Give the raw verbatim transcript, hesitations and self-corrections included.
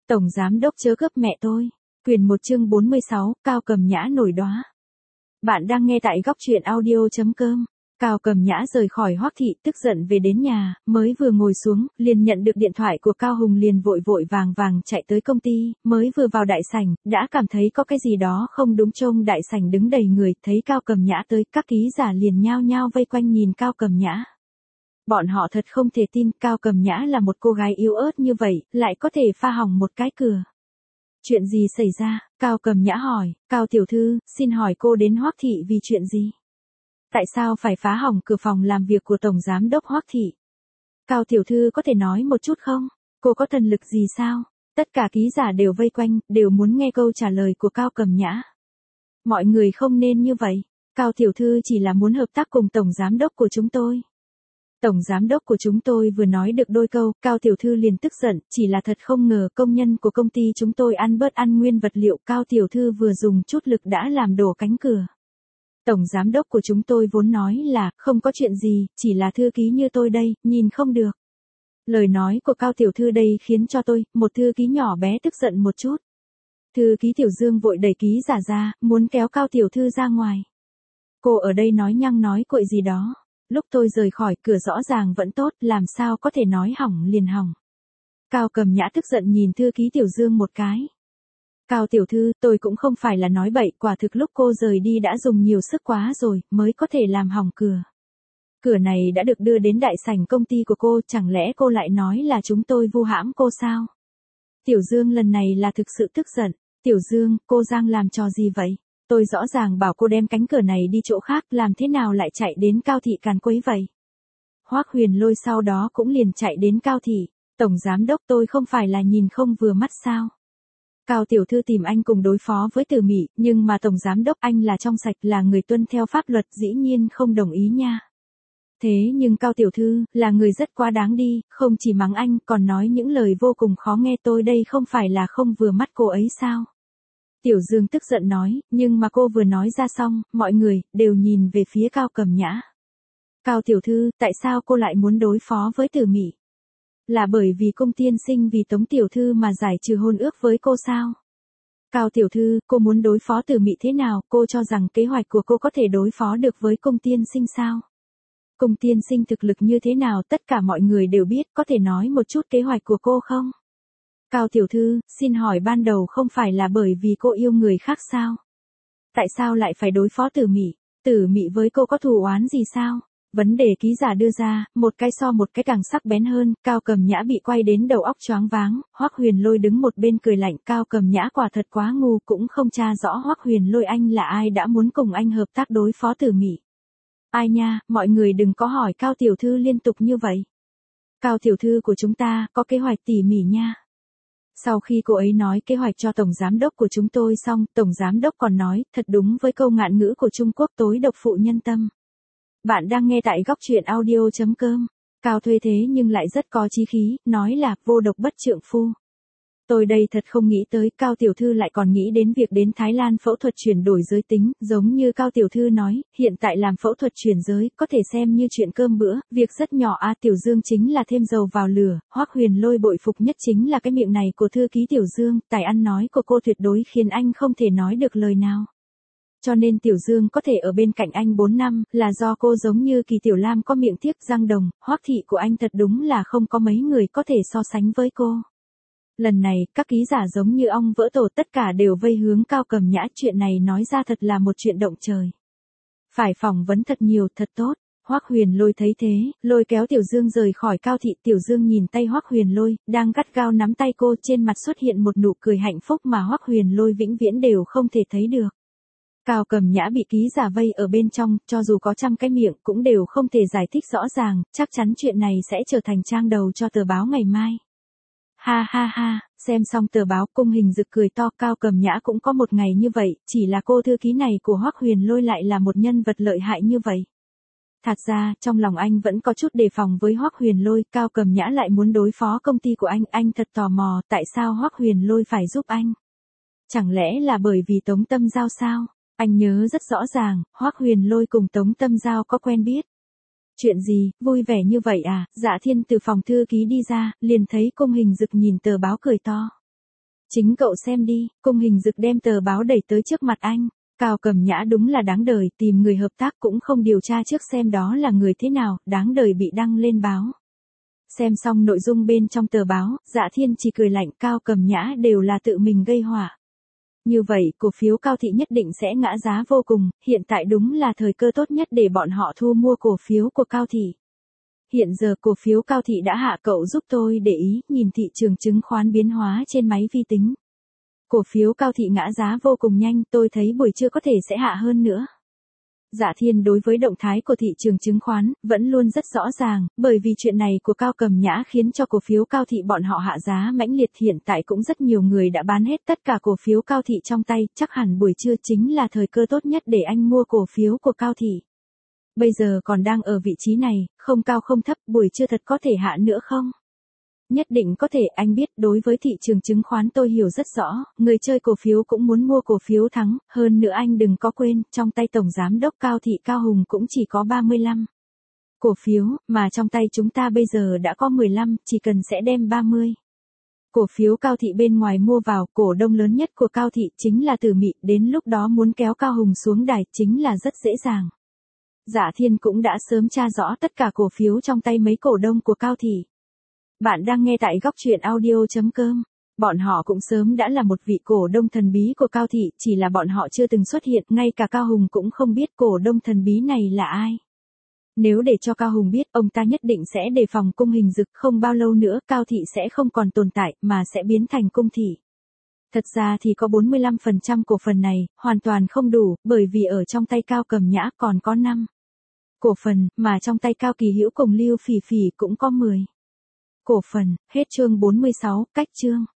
Tổng giám đốc chớ gấp mẹ tôi. Quyền một chương bốn mươi sáu, Cao Cầm Nhã nổi đóa. Bạn đang nghe tại góc truyện audio chấm com. Cao Cầm Nhã rời khỏi Hoắc thị, tức giận về đến nhà, mới vừa ngồi xuống, liền nhận được điện thoại của Cao Hùng, liền vội vội vàng vàng chạy tới công ty, mới vừa vào đại sảnh, đã cảm thấy có cái gì đó không đúng. Trông đại sảnh đứng đầy người, thấy Cao Cầm Nhã tới, các ký giả liền nhao nhao vây quanh nhìn Cao Cầm Nhã. Bọn họ thật không thể tin, Cao Cầm Nhã là một cô gái yếu ớt như vậy, lại có thể pha hỏng một cái cửa. Chuyện gì xảy ra? Cao Cầm Nhã hỏi. Cao tiểu thư, xin hỏi cô đến Hoắc thị vì chuyện gì? Tại sao phải phá hỏng cửa phòng làm việc của Tổng Giám đốc Hoắc thị? Cao tiểu thư có thể nói một chút không? Cô có thần lực gì sao? Tất cả ký giả đều vây quanh, đều muốn nghe câu trả lời của Cao Cầm Nhã. Mọi người không nên như vậy. Cao tiểu thư chỉ là muốn hợp tác cùng Tổng Giám đốc của chúng tôi. Tổng giám đốc của chúng tôi vừa nói được đôi câu, Cao tiểu thư liền tức giận, chỉ là thật không ngờ công nhân của công ty chúng tôi ăn bớt ăn nguyên vật liệu, Cao tiểu thư vừa dùng chút lực đã làm đổ cánh cửa. Tổng giám đốc của chúng tôi vốn nói là, không có chuyện gì, chỉ là thư ký như tôi đây, nhìn không được. Lời nói của Cao tiểu thư đây khiến cho tôi, một thư ký nhỏ bé tức giận một chút. Thư ký Tiểu Dương vội đẩy ký giả ra, muốn kéo Cao tiểu thư ra ngoài. Cô ở đây nói nhăng nói cuội gì đó. Lúc tôi rời khỏi, cửa rõ ràng vẫn tốt, làm sao có thể nói hỏng liền hỏng. Cao Cầm Nhã tức giận nhìn thư ký Tiểu Dương một cái. Cao tiểu thư, tôi cũng không phải là nói bậy, quả thực lúc cô rời đi đã dùng nhiều sức quá rồi, mới có thể làm hỏng cửa. Cửa này đã được đưa đến đại sảnh công ty của cô, chẳng lẽ cô lại nói là chúng tôi vu hãm cô sao? Tiểu Dương lần này là thực sự tức giận. Tiểu Dương, cô Giang làm trò gì vậy? Tôi rõ ràng bảo cô đem cánh cửa này đi chỗ khác, làm thế nào lại chạy đến Cao thị càn quấy vậy? Hoắc Huyền Lôi sau đó cũng liền chạy đến Cao thị. Tổng giám đốc, tôi không phải là nhìn không vừa mắt sao? Cao tiểu thư tìm anh cùng đối phó với Từ Mị, nhưng mà tổng giám đốc anh là trong sạch, là người tuân theo pháp luật, dĩ nhiên không đồng ý nha. Thế nhưng Cao tiểu thư, là người rất quá đáng đi, không chỉ mắng anh, còn nói những lời vô cùng khó nghe, tôi đây không phải là không vừa mắt cô ấy sao? Tiểu Dương tức giận nói, nhưng mà cô vừa nói ra xong, mọi người, đều nhìn về phía Cao Cầm Nhã. Cao tiểu thư, tại sao cô lại muốn đối phó với Từ Mị? Là bởi vì Cung tiên sinh vì Tống tiểu thư mà giải trừ hôn ước với cô sao? Cao tiểu thư, cô muốn đối phó Từ Mị thế nào, cô cho rằng kế hoạch của cô có thể đối phó được với Cung tiên sinh sao? Cung tiên sinh thực lực như thế nào, tất cả mọi người đều biết, có thể nói một chút kế hoạch của cô không? Cao tiểu thư, xin hỏi ban đầu không phải là bởi vì cô yêu người khác sao? Tại sao lại phải đối phó Tử Mị? Tử Mị với cô có thù oán gì sao? Vấn đề ký giả đưa ra, một cái so một cái càng sắc bén hơn, Cao Cầm Nhã bị quay đến đầu óc choáng váng, Hoắc Huyền Lôi đứng một bên cười lạnh, Cao Cầm Nhã quả thật quá ngu, cũng không tra rõ Hoắc Huyền Lôi anh là ai đã muốn cùng anh hợp tác đối phó Tử Mị. Ai nha, mọi người đừng có hỏi Cao tiểu thư liên tục như vậy. Cao tiểu thư của chúng ta có kế hoạch tỉ mỉ nha. Sau khi cô ấy nói kế hoạch cho Tổng Giám đốc của chúng tôi xong, Tổng Giám đốc còn nói, thật đúng với câu ngạn ngữ của Trung Quốc, tối độc phụ nhân tâm. Bạn đang nghe tại góc truyện audio chấm com. Cao Thuê thế nhưng lại rất có chí khí, nói là vô độc bất trượng phu. Tôi đây thật không nghĩ tới, Cao tiểu thư lại còn nghĩ đến việc đến Thái Lan phẫu thuật chuyển đổi giới tính, giống như Cao tiểu thư nói, hiện tại làm phẫu thuật chuyển giới, có thể xem như chuyện cơm bữa, việc rất nhỏ a. Tiểu Dương chính là thêm dầu vào lửa, Hoắc Huyền Lôi bội phục nhất chính là cái miệng này của thư ký Tiểu Dương, tài ăn nói của cô tuyệt đối khiến anh không thể nói được lời nào. Cho nên Tiểu Dương có thể ở bên cạnh anh bốn năm, là do cô giống như Kỳ Tiểu Lam có miệng tiếc răng đồng, Hoắc thị của anh thật đúng là không có mấy người có thể so sánh với cô. Lần này, các ký giả giống như ong vỡ tổ, tất cả đều vây hướng Cao Cầm Nhã, chuyện này nói ra thật là một chuyện động trời. Phải phỏng vấn thật nhiều, thật tốt. Hoắc Huyền Lôi thấy thế, lôi kéo Tiểu Dương rời khỏi Cao thị. Tiểu Dương nhìn tay Hoắc Huyền Lôi, đang gắt gao nắm tay cô, trên mặt xuất hiện một nụ cười hạnh phúc mà Hoắc Huyền Lôi vĩnh viễn đều không thể thấy được. Cao Cầm Nhã bị ký giả vây ở bên trong, cho dù có trăm cái miệng cũng đều không thể giải thích rõ ràng, chắc chắn chuyện này sẽ trở thành trang đầu cho tờ báo ngày mai. Ha ha ha, xem xong tờ báo, Cung Hình Dực cười to, Cao Cầm Nhã cũng có một ngày như vậy, chỉ là cô thư ký này của Hoắc Huyền Lôi lại là một nhân vật lợi hại như vậy. Thật ra, trong lòng anh vẫn có chút đề phòng với Hoắc Huyền Lôi, Cao Cầm Nhã lại muốn đối phó công ty của anh, anh thật tò mò, tại sao Hoắc Huyền Lôi phải giúp anh? Chẳng lẽ là bởi vì Tống Tâm Giao sao? Anh nhớ rất rõ ràng, Hoắc Huyền Lôi cùng Tống Tâm Giao có quen biết. Chuyện gì, vui vẻ như vậy à? Dạ Thiên từ phòng thư ký đi ra, liền thấy Cung Hình Dực nhìn tờ báo cười to. Chính cậu xem đi, Cung Hình Dực đem tờ báo đẩy tới trước mặt anh. Cao Cầm Nhã đúng là đáng đời, tìm người hợp tác cũng không điều tra trước xem đó là người thế nào, đáng đời bị đăng lên báo. Xem xong nội dung bên trong tờ báo, Dạ Thiên chỉ cười lạnh, Cao Cầm Nhã đều là tự mình gây họa. Như vậy, cổ phiếu Cao Thị nhất định sẽ ngã giá vô cùng, hiện tại đúng là thời cơ tốt nhất để bọn họ thu mua cổ phiếu của Cao Thị. Hiện giờ cổ phiếu Cao Thị đã hạ, cậu giúp tôi để ý, nhìn thị trường chứng khoán biến hóa trên máy vi tính. Cổ phiếu Cao Thị ngã giá vô cùng nhanh, tôi thấy buổi trưa có thể sẽ hạ hơn nữa. Dạ Thiên đối với động thái của thị trường chứng khoán, vẫn luôn rất rõ ràng, bởi vì chuyện này của Cao Cầm Nhã khiến cho cổ phiếu Cao Thị bọn họ hạ giá mãnh liệt, hiện tại cũng rất nhiều người đã bán hết tất cả cổ phiếu Cao Thị trong tay, chắc hẳn buổi trưa chính là thời cơ tốt nhất để anh mua cổ phiếu của Cao Thị. Bây giờ còn đang ở vị trí này, không cao không thấp, buổi trưa thật có thể hạ nữa không? Nhất định có thể, anh biết, đối với thị trường chứng khoán tôi hiểu rất rõ, người chơi cổ phiếu cũng muốn mua cổ phiếu thắng, hơn nữa anh đừng có quên, trong tay Tổng Giám đốc Cao Thị Cao Hùng cũng chỉ có ba mươi lăm cổ phiếu, mà trong tay chúng ta bây giờ đã có mười lăm, chỉ cần sẽ đem ba mươi. Cổ phiếu Cao Thị bên ngoài mua vào, cổ đông lớn nhất của Cao Thị chính là Tử Mị, đến lúc đó muốn kéo Cao Hùng xuống đài chính là rất dễ dàng. Dạ Thiên cũng đã sớm tra rõ tất cả cổ phiếu trong tay mấy cổ đông của Cao Thị. Bạn đang nghe tại góc truyện audio chấm com. Bọn họ cũng sớm đã là một vị cổ đông thần bí của Cao Thị, chỉ là bọn họ chưa từng xuất hiện, ngay cả Cao Hùng cũng không biết cổ đông thần bí này là ai. Nếu để cho Cao Hùng biết, ông ta nhất định sẽ đề phòng Cung Hình Dực, không bao lâu nữa Cao Thị sẽ không còn tồn tại, mà sẽ biến thành Cung Thị. Thật ra thì có bốn mươi lăm phần trăm cổ phần này, hoàn toàn không đủ, bởi vì ở trong tay Cao Cầm Nhã còn có năm cổ phần, mà trong tay Cao Kỳ Hữu cùng Lưu Phỉ Phỉ cũng có mười cổ phần. Hết chương bốn mươi sáu, cách chương.